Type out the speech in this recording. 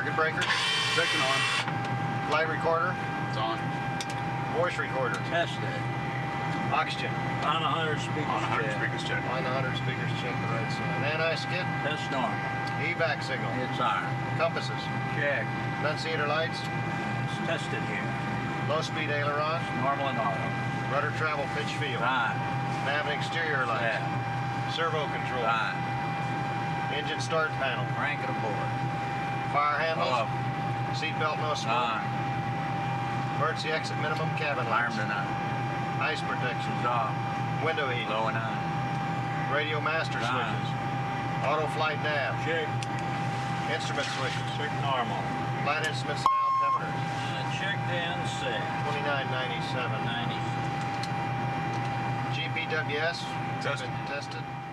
Circuit breaker. Second on. Flight recorder. It's on. Voice recorder. Tested. Oxygen. On 100 speakers. On 100 check. speakers check. On 100 speakers, check the right side. Anti-skid. Test normal. Evac signal. It's on. Compasses. Check. Annunciator lights. It's tested here. Low speed aileron. Normal and auto. Rudder travel pitch field. Fine. Nav and exterior lights. Yeah. Servo control. Fine. Engine start panel. Crank it aboard. Fire handles. Hello. Seat belt no smoke. Fine. Emergency exit minimum cabin lights. Alarm tonight. Ice protection. It's off. Window heat. Low and on. Radio master Fine. switches. Auto flight nav. Check. Instrument switches. Check normal. Flight instruments and altimeters. Check and set. 2997. 90. GPWS. Tested. Been tested.